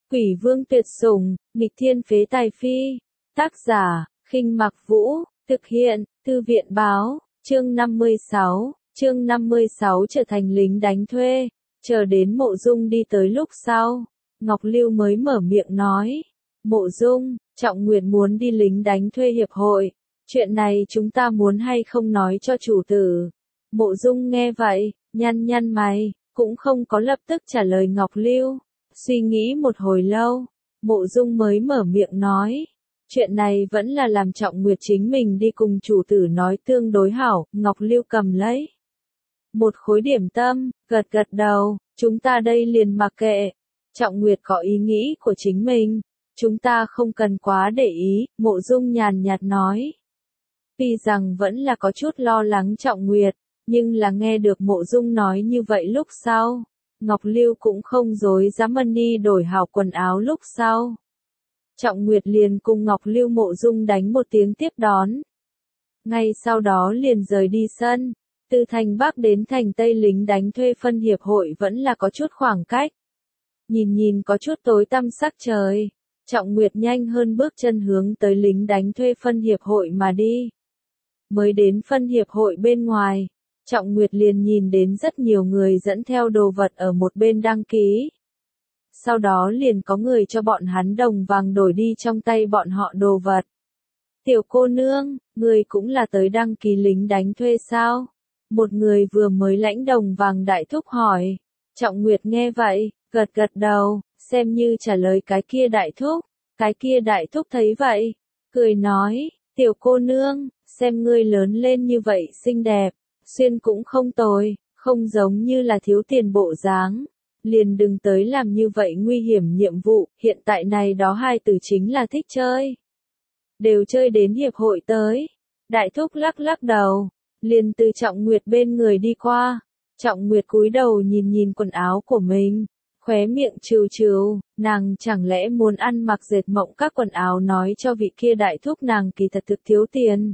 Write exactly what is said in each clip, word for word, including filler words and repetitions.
Quỷ vương tuyệt sủng, nghịch thiên phế tài phi. Tác giả, Khinh Mặc Vũ, thực hiện, Thư viện báo, chương năm mươi sáu, chương năm mươi sáu trở thành lính đánh thuê, chờ đến Mộ Dung đi tới lúc sau, Ngọc Lưu mới mở miệng nói, Mộ Dung, Trọng Nguyệt muốn đi lính đánh thuê hiệp hội, chuyện này chúng ta muốn hay không nói cho chủ tử. Mộ Dung nghe vậy, nhăn nhăn mày, cũng không có lập tức trả lời Ngọc Lưu, suy nghĩ một hồi lâu, Mộ Dung mới mở miệng nói. Chuyện này vẫn là làm Trọng Nguyệt chính mình đi cùng chủ tử nói tương đối hảo, Ngọc Lưu cầm lấy một khối điểm tâm, gật gật đầu, chúng ta đây liền mặc kệ. Trọng Nguyệt có ý nghĩ của chính mình, chúng ta không cần quá để ý, Mộ Dung nhàn nhạt nói. Tuy rằng vẫn là có chút lo lắng Trọng Nguyệt, nhưng là nghe được Mộ Dung nói như vậy lúc sau, Ngọc Lưu cũng không dối dám ân đi đổi hảo quần áo lúc sau. Trọng Nguyệt liền cùng Ngọc Lưu Mộ Dung đánh một tiếng tiếp đón. Ngay sau đó liền rời đi sân, từ thành Bắc đến thành Tây lính đánh thuê phân hiệp hội vẫn là có chút khoảng cách. Nhìn nhìn có chút tối tăm sắc trời, Trọng Nguyệt nhanh hơn bước chân hướng tới lính đánh thuê phân hiệp hội mà đi. Mới đến phân hiệp hội bên ngoài, Trọng Nguyệt liền nhìn đến rất nhiều người dẫn theo đồ vật ở một bên đăng ký. Sau đó liền có người cho bọn hắn đồng vàng đổi đi trong tay bọn họ đồ vật. Tiểu cô nương, người cũng là tới đăng ký lính đánh thuê sao? Một người vừa mới lãnh đồng vàng đại thúc hỏi. Trọng Nguyệt nghe vậy, gật gật đầu, xem như trả lời cái kia đại thúc. Cái kia đại thúc thấy vậy, cười nói, tiểu cô nương, xem ngươi lớn lên như vậy xinh đẹp, xuyên cũng không tồi, không giống như là thiếu tiền bộ dáng. Liền đừng tới làm như vậy nguy hiểm nhiệm vụ, hiện tại này đó hai từ chính là thích chơi. Đều chơi đến hiệp hội tới. Đại thúc lắc lắc đầu, liền từ Trọng Nguyệt bên người đi qua. Trọng Nguyệt cúi đầu nhìn nhìn quần áo của mình, khóe miệng trừ trừ, nàng chẳng lẽ muốn ăn mặc dệt mộng các quần áo nói cho vị kia đại thúc nàng kỳ thật thực thiếu tiền.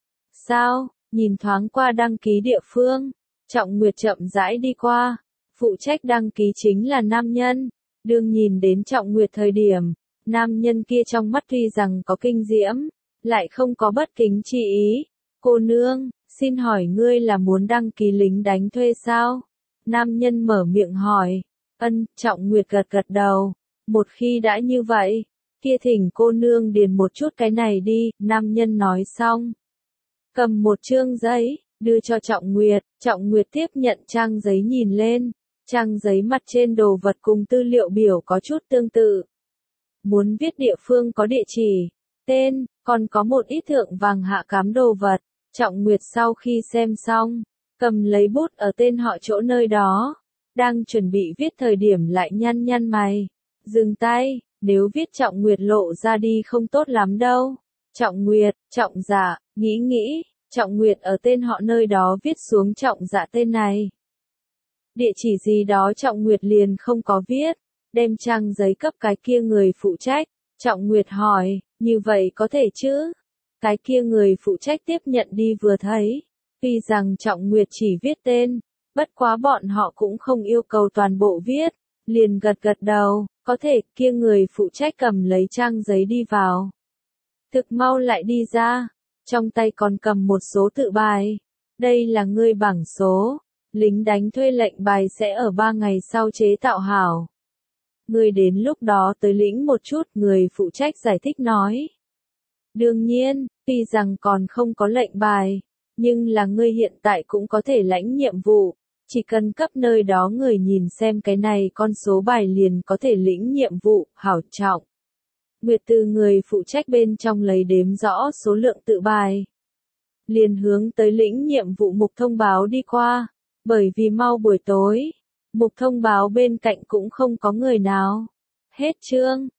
Sao, nhìn thoáng qua đăng ký địa phương, Trọng Nguyệt chậm rãi đi qua. Phụ trách đăng ký chính là nam nhân, đương nhìn đến Trọng Nguyệt thời điểm, nam nhân kia trong mắt tuy rằng có kinh diễm, lại không có bất kính chi ý. Cô nương, xin hỏi ngươi là muốn đăng ký lính đánh thuê sao? Nam nhân mở miệng hỏi, ân, Trọng Nguyệt gật gật đầu, một khi đã như vậy, kia thỉnh cô nương điền một chút cái này đi, nam nhân nói xong. Cầm một chương giấy, đưa cho Trọng Nguyệt, Trọng Nguyệt tiếp nhận trang giấy nhìn lên. Trang giấy mặt trên đồ vật cùng tư liệu biểu có chút tương tự. Muốn viết địa phương có địa chỉ, tên, còn có một ít thượng vàng hạ cám đồ vật. Trọng Nguyệt sau khi xem xong, cầm lấy bút ở tên họ chỗ nơi đó. Đang chuẩn bị viết thời điểm lại nhăn nhăn mày. Dừng tay, nếu viết Trọng Nguyệt lộ ra đi không tốt lắm đâu. Trọng Nguyệt, Trọng Dạ, nghĩ nghĩ, Trọng Nguyệt ở tên họ nơi đó viết xuống Trọng Dạ tên này. Địa chỉ gì đó Trọng Nguyệt liền không có viết, đem trang giấy cấp cái kia người phụ trách. Trọng Nguyệt hỏi, như vậy có thể chứ? Cái kia người phụ trách tiếp nhận đi vừa thấy. Tuy rằng Trọng Nguyệt chỉ viết tên, bất quá bọn họ cũng không yêu cầu toàn bộ viết, liền gật gật đầu, có thể. Kia người phụ trách cầm lấy trang giấy đi vào. Thực mau lại đi ra, trong tay còn cầm một số tự bài. Đây là ngươi bảng số. Lính đánh thuê lệnh bài sẽ ở ba ngày sau chế tạo hảo. Ngươi đến lúc đó tới lĩnh một chút, người phụ trách giải thích nói. Đương nhiên, tuy rằng còn không có lệnh bài, nhưng là ngươi hiện tại cũng có thể lãnh nhiệm vụ, chỉ cần cấp nơi đó người nhìn xem cái này con số bài liền có thể lĩnh nhiệm vụ, hảo Trọng. Nguyệt từ người phụ trách bên trong lấy đếm rõ số lượng tự bài. Liền hướng tới lĩnh nhiệm vụ mục thông báo đi qua. Bởi vì mau buổi tối, mục thông báo bên cạnh cũng không có người nào. Hết chương.